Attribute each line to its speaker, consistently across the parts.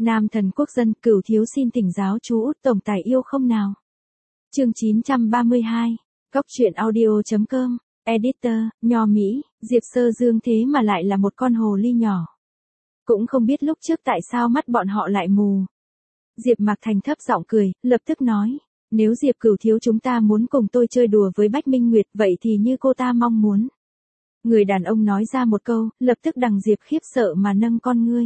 Speaker 1: Nam thần quốc dân, Cửu thiếu xin thỉnh giáo chú Út tổng tài yêu không nào. Chương 932, Góc truyện audio.com, Editor, Nho Mỹ, Diệp Sơ Dương thế mà lại là một con hồ ly nhỏ. Cũng không biết lúc trước tại sao mắt bọn họ lại mù. Diệp Mạc Thành thấp giọng cười, lập tức nói, nếu Diệp Cửu thiếu chúng ta muốn cùng tôi chơi đùa với Bách Minh Nguyệt vậy thì như cô ta mong muốn. Người đàn ông nói ra một câu, lập tức đằng Diệp khiếp sợ mà nâng con ngươi.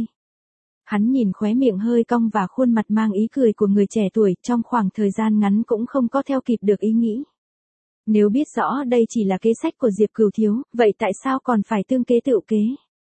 Speaker 1: Hắn nhìn khóe miệng hơi cong và khuôn mặt mang ý cười của người trẻ tuổi, trong khoảng thời gian ngắn cũng không có theo kịp được ý nghĩ. Nếu biết rõ đây chỉ là kế sách của Diệp Cửu thiếu, vậy tại sao còn phải tương kế tựu kế?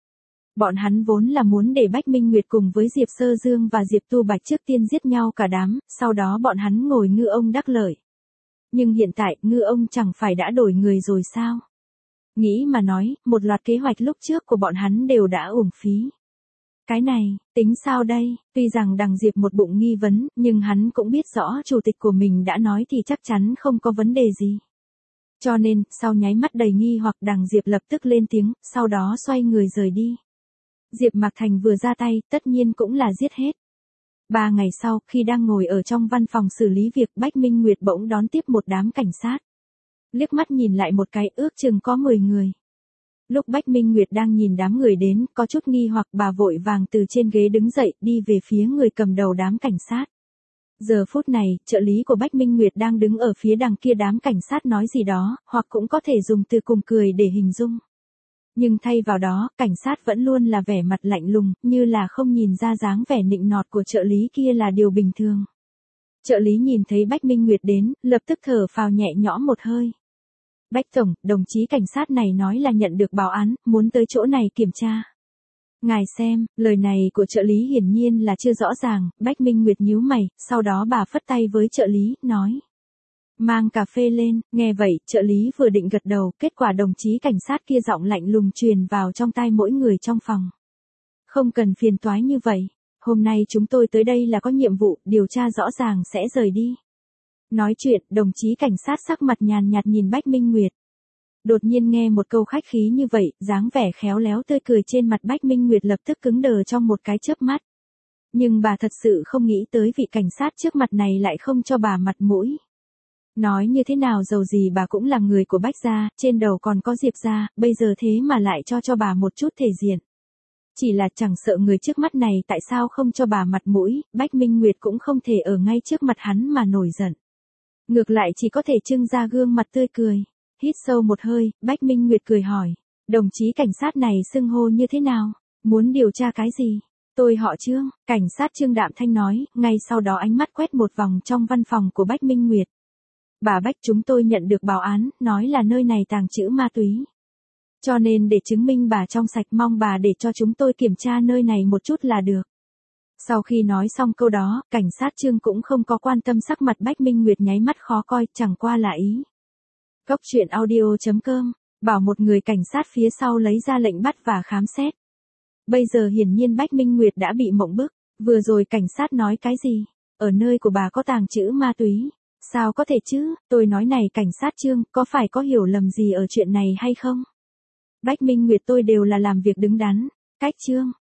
Speaker 1: Bọn hắn vốn là muốn để Bách Minh Nguyệt cùng với Diệp Sơ Dương và Diệp Tu Bạch trước tiên giết nhau cả đám, sau đó bọn hắn ngồi ngư ông đắc lợi. Nhưng hiện tại, ngư ông chẳng phải đã đổi người rồi sao? Nghĩ mà nói, một loạt kế hoạch lúc trước của bọn hắn đều đã uổng phí. Cái này, tính sao đây? Tuy rằng đằng Diệp một bụng nghi vấn, nhưng hắn cũng biết rõ chủ tịch của mình đã nói thì chắc chắn không có vấn đề gì. Cho nên, sau nháy mắt đầy nghi hoặc đằng Diệp lập tức lên tiếng, sau đó xoay người rời đi. Diệp Mạc Thành vừa ra tay, tất nhiên cũng là giết hết. 3 ngày sau, khi đang ngồi ở trong văn phòng xử lý việc, Bách Minh Nguyệt bỗng đón tiếp một đám cảnh sát. Liếc mắt nhìn lại một cái, ước chừng có 10 người. Lúc Bách Minh Nguyệt đang nhìn đám người đến, có chút nghi hoặc bà vội vàng từ trên ghế đứng dậy, đi về phía người cầm đầu đám cảnh sát. Giờ phút này, trợ lý của Bách Minh Nguyệt đang đứng ở phía đằng kia đám cảnh sát nói gì đó, hoặc cũng có thể dùng từ cùng cười để hình dung. Nhưng thay vào đó, cảnh sát vẫn luôn là vẻ mặt lạnh lùng, như là không nhìn ra dáng vẻ nịnh nọt của trợ lý kia là điều bình thường. Trợ lý nhìn thấy Bách Minh Nguyệt đến, lập tức thở phào nhẹ nhõm một hơi. Bách tổng, đồng chí cảnh sát này nói là nhận được báo án, muốn tới chỗ này kiểm tra. Ngài xem, lời này của trợ lý hiển nhiên là chưa rõ ràng, Bách Minh Nguyệt nhíu mày, sau đó bà phất tay với trợ lý, nói. Mang cà phê lên, nghe vậy, trợ lý vừa định gật đầu, kết quả đồng chí cảnh sát kia giọng lạnh lùng truyền vào trong tai mỗi người trong phòng. Không cần phiền toái như vậy, hôm nay chúng tôi tới đây là có nhiệm vụ, điều tra rõ ràng sẽ rời đi. Nói chuyện, đồng chí cảnh sát sắc mặt nhàn nhạt nhìn Bách Minh Nguyệt. Đột nhiên nghe một câu khách khí như vậy, dáng vẻ khéo léo tươi cười trên mặt Bách Minh Nguyệt lập tức cứng đờ trong một cái chớp mắt. Nhưng bà thật sự không nghĩ tới vị cảnh sát trước mặt này lại không cho bà mặt mũi. Nói như thế nào dầu gì bà cũng là người của Bách gia, trên đầu còn có Diệp gia, bây giờ thế mà lại cho bà một chút thể diện. Chỉ là chẳng sợ người trước mắt này tại sao không cho bà mặt mũi, Bách Minh Nguyệt cũng không thể ở ngay trước mặt hắn mà nổi giận. Ngược lại chỉ có thể trưng ra gương mặt tươi cười. Hít sâu một hơi, Bách Minh Nguyệt cười hỏi, đồng chí cảnh sát này xưng hô như thế nào, muốn điều tra cái gì? Tôi họ Trương, cảnh sát Trương đạm thanh nói, ngay sau đó ánh mắt quét một vòng trong văn phòng của Bách Minh Nguyệt. Bà Bách, chúng tôi nhận được báo án, nói là nơi này tàng trữ ma túy. Cho nên để chứng minh bà trong sạch mong bà để cho chúng tôi kiểm tra nơi này một chút là được. Sau khi nói xong câu đó, cảnh sát Trương cũng không có quan tâm sắc mặt Bách Minh Nguyệt nháy mắt khó coi, chẳng qua là ý. Góc truyện audio.com, bảo một người cảnh sát phía sau lấy ra lệnh bắt và khám xét. Bây giờ hiển nhiên Bách Minh Nguyệt đã bị mộng bức, vừa rồi cảnh sát nói cái gì? Ở nơi của bà có tàng trữ ma túy. Sao có thể chứ, tôi nói này cảnh sát Trương, có phải có hiểu lầm gì ở chuyện này hay không? Bách Minh Nguyệt tôi đều là làm việc đứng đắn, cách Trương,